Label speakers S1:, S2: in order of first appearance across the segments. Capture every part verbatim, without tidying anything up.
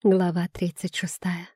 S1: Глава тридцать шестая.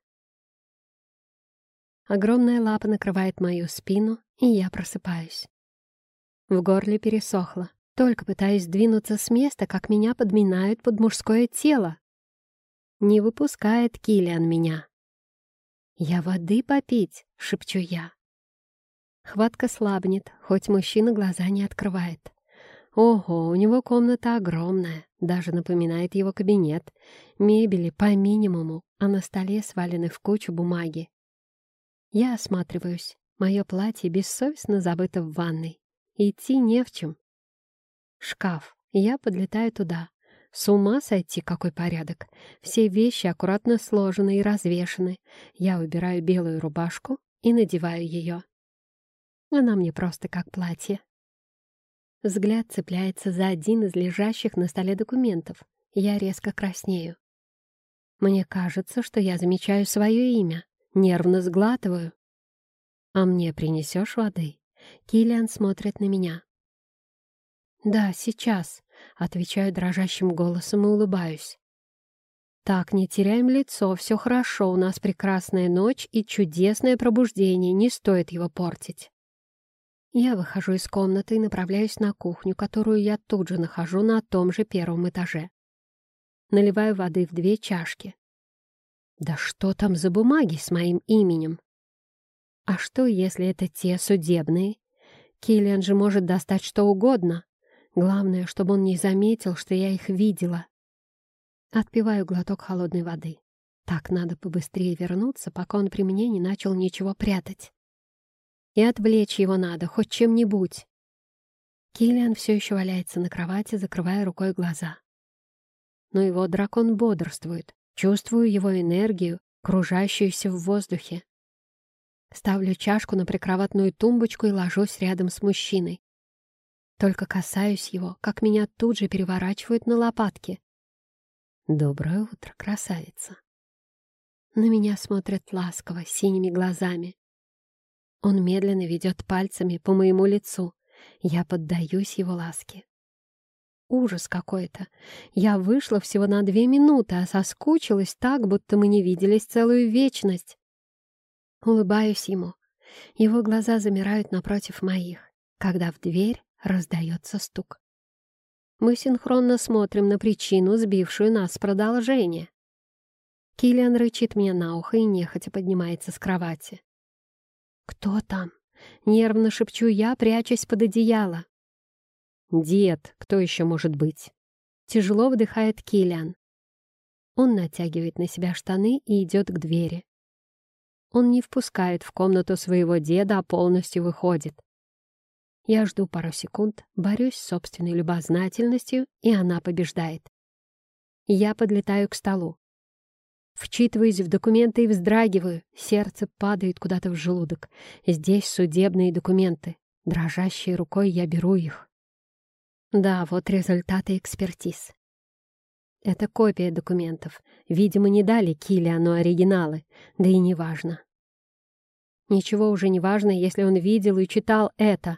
S1: Огромная лапа накрывает мою спину, и я просыпаюсь. В горле пересохло. Только пытаюсь двинуться с места, как меня подминают под мужское тело. Не выпускает Киллиан меня. «Я воды попить», — шепчу я. Хватка слабнет, хоть мужчина глаза не открывает. Ого, у него комната огромная, даже напоминает его кабинет. Мебели по минимуму, а на столе свалены в кучу бумаги. Я осматриваюсь. Мое платье бессовестно забыто в ванной. Идти не в чем. Шкаф. Я подлетаю туда. С ума сойти, какой порядок. Все вещи аккуратно сложены и развешаны. Я убираю белую рубашку и надеваю ее. Она мне просто как платье. Взгляд цепляется за один из лежащих на столе документов. Я резко краснею. Мне кажется, что я замечаю свое имя. Нервно сглатываю. «А мне принесешь воды?» Киллиан смотрит на меня. «Да, сейчас», — отвечаю дрожащим голосом и улыбаюсь. «Так, не теряем лицо, все хорошо, у нас прекрасная ночь и чудесное пробуждение, не стоит его портить». Я выхожу из комнаты и направляюсь на кухню, которую я тут же нахожу на том же первом этаже. Наливаю воды в две чашки. Да что там за бумаги с моим именем? А что, если это те судебные? Киллиан же может достать что угодно. Главное, чтобы он не заметил, что я их видела. Отпиваю глоток холодной воды. Так надо побыстрее вернуться, пока он при мне не начал ничего прятать. И отвлечь его надо, хоть чем-нибудь. Киллиан все еще валяется на кровати, закрывая рукой глаза. Но его дракон бодрствует. Чувствую его энергию, кружащуюся в воздухе. Ставлю чашку на прикроватную тумбочку и ложусь рядом с мужчиной. Только касаюсь его, как меня тут же переворачивают на лопатки. «Доброе утро, красавица!» На меня смотрят ласково, синими глазами. Он медленно ведет пальцами по моему лицу. Я поддаюсь его ласке. Ужас какой-то. Я вышла всего на две минуты, а соскучилась так, будто мы не виделись целую вечность. Улыбаюсь ему. Его глаза замирают напротив моих, когда в дверь раздается стук. Мы синхронно смотрим на причину, сбившую нас с продолжения. Киллиан рычит мне на ухо и нехотя поднимается с кровати. «Кто там?» — нервно шепчу я, прячась под одеяло. «Дед, кто еще может быть?» Тяжело вдыхает Киллиан. Он натягивает на себя штаны и идет к двери. Он не впускает в комнату своего деда, а полностью выходит. Я жду пару секунд, борюсь с собственной любознательностью, и она побеждает. Я подлетаю к столу. Вчитываюсь в документы и вздрагиваю. Сердце падает куда-то в желудок. Здесь судебные документы. Дрожащей рукой я беру их. Да, вот результаты экспертиз. Это копия документов. Видимо, не дали Киллиану оригиналы. Да и не важно. Ничего уже не важно, если он видел и читал это.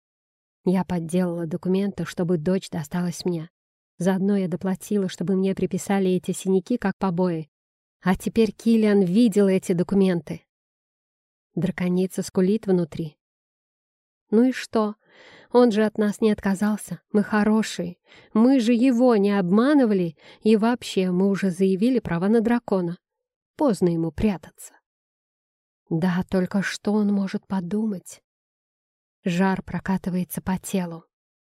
S1: Я подделала документы, чтобы дочь досталась мне. Заодно я доплатила, чтобы мне приписали эти синяки как побои. А теперь Киллиан видел эти документы. Драконица скулит внутри. Ну и что? Он же от нас не отказался. Мы хорошие. Мы же его не обманывали. И вообще, мы уже заявили права на дракона. Поздно ему прятаться. Да, только что он может подумать? Жар прокатывается по телу.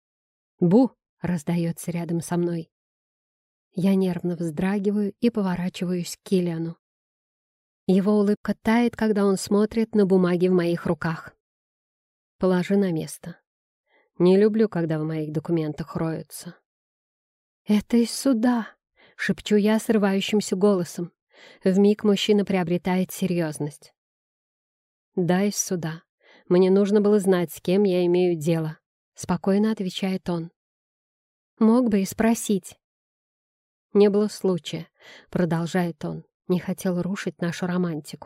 S1: «Бу!» — раздается рядом со мной. Я нервно вздрагиваю и поворачиваюсь к Киллиану. Его улыбка тает, когда он смотрит на бумаги в моих руках. «Положи на место. Не люблю, когда в моих документах роются». «Это из суда», — шепчу я срывающимся голосом. Вмиг мужчина приобретает серьезность. «Да, из суда. Мне нужно было знать, с кем я имею дело», — спокойно отвечает он. «Мог бы и спросить». «Не было случая», — продолжает он. Не хотел рушить нашу романтику.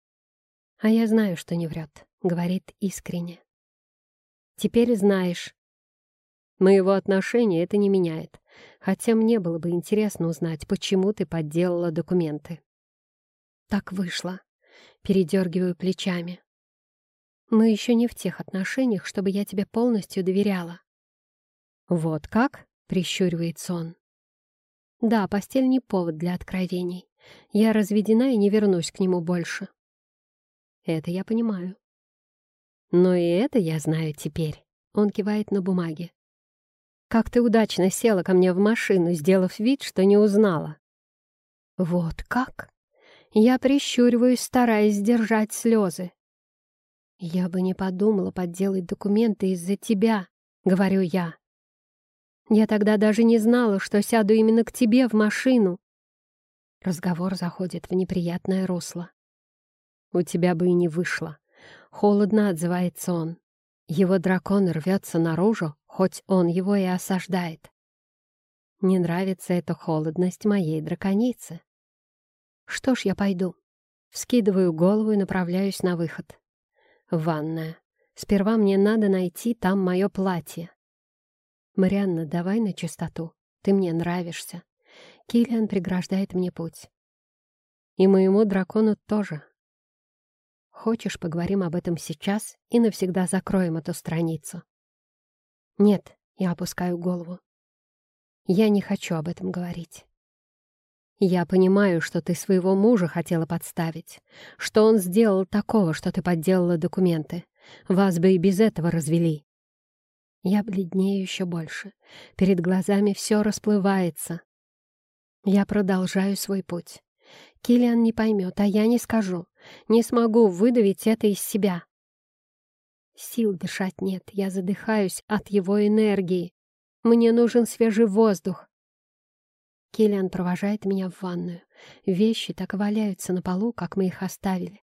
S1: «А я знаю, что не врет», — говорит искренне. «Теперь знаешь». «Моего отношения это не меняет. Хотя мне было бы интересно узнать, почему ты подделала документы. Так вышло. Передергиваю плечами. Мы еще не в тех отношениях, чтобы я тебе полностью доверяла. Вот как? Прищуривается он. Да, постель не повод для откровений. Я разведена и не вернусь к нему больше. Это я понимаю. Но и это я знаю теперь. Он кивает на бумаге. Как ты удачно села ко мне в машину, сделав вид, что не узнала. Вот как? Я прищуриваюсь, стараясь сдержать слезы. Я бы не подумала подделать документы из-за тебя, говорю я. Я тогда даже не знала, что сяду именно к тебе в машину. Разговор заходит в неприятное русло. У тебя бы и не вышло. Холодно отзывается он. Его дракон рвется наружу, хоть он его и осаждает. Не нравится эта холодность моей драконицы. Что ж, я пойду. Вскидываю голову и направляюсь на выход. Ванная. Сперва мне надо найти там мое платье. Марианна, давай на чистоту. Ты мне нравишься. Киллиан преграждает мне путь. И моему дракону тоже. Хочешь, поговорим об этом сейчас и навсегда закроем эту страницу? Нет, я опускаю голову. Я не хочу об этом говорить. Я понимаю, что ты своего мужа хотела подставить, что он сделал такого, что ты подделала документы. Вас бы и без этого развели. Я бледнею еще больше. Перед глазами все расплывается. Я продолжаю свой путь. Киллиан не поймет, а я не скажу. Не смогу выдавить это из себя. Сил дышать нет, я задыхаюсь от его энергии. Мне нужен свежий воздух. Киллиан провожает меня в ванную. Вещи так и валяются на полу, как мы их оставили.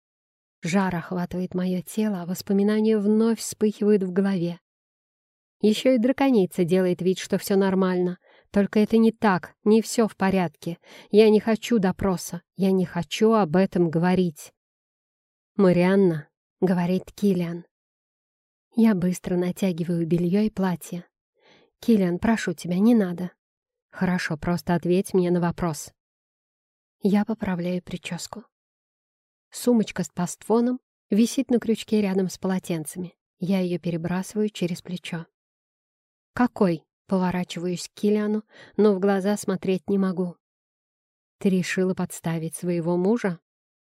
S1: Жар охватывает мое тело, а воспоминания вновь вспыхивают в голове. Еще и драконица делает вид, что все нормально. Только это не так, не все в порядке. Я не хочу допроса, я не хочу об этом говорить. «Марианна», — говорит Киллиан. Я быстро натягиваю белье и платье. «Киллиан, прошу тебя, не надо». «Хорошо, просто ответь мне на вопрос». Я поправляю прическу. Сумочка с пастфоном висит на крючке рядом с полотенцами. Я ее перебрасываю через плечо. «Какой?» — поворачиваюсь к Киллиану, но в глаза смотреть не могу. «Ты решила подставить своего мужа?»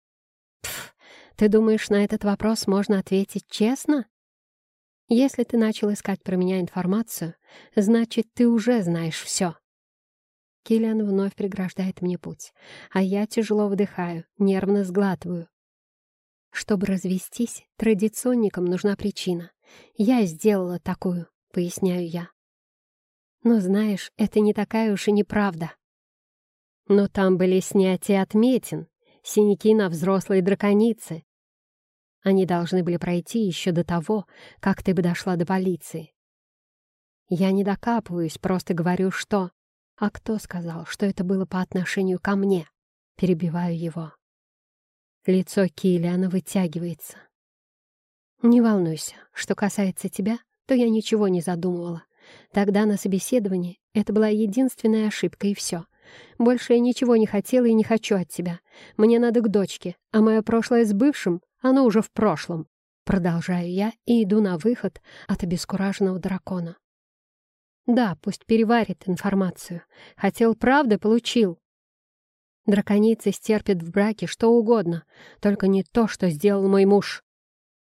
S1: «Пф, ты думаешь, на этот вопрос можно ответить честно? Если ты начал искать про меня информацию, значит, ты уже знаешь все». Киллиан вновь преграждает мне путь, а я тяжело вдыхаю, нервно сглатываю. Чтобы развестись, традиционникам нужна причина. Я сделала такую, поясняю я. Но знаешь, это не такая уж и неправда. Но там были снятия отметин, синяки на взрослой драконице. Они должны были пройти еще до того, как ты бы дошла до полиции. Я не докапываюсь, просто говорю, что... А кто сказал, что это было по отношению ко мне? Перебиваю его. Лицо Киллиана вытягивается. Не волнуйся, что касается тебя, то я ничего не задумывала. Тогда на собеседовании это была единственная ошибка, и все. Больше я ничего не хотела и не хочу от тебя. Мне надо к дочке, а мое прошлое с бывшим, оно уже в прошлом. Продолжаю я и иду на выход от обескураженного дракона. Да, пусть переварит информацию. Хотел правды — получил. Драконица стерпит в браке что угодно, только не то, что сделал мой муж.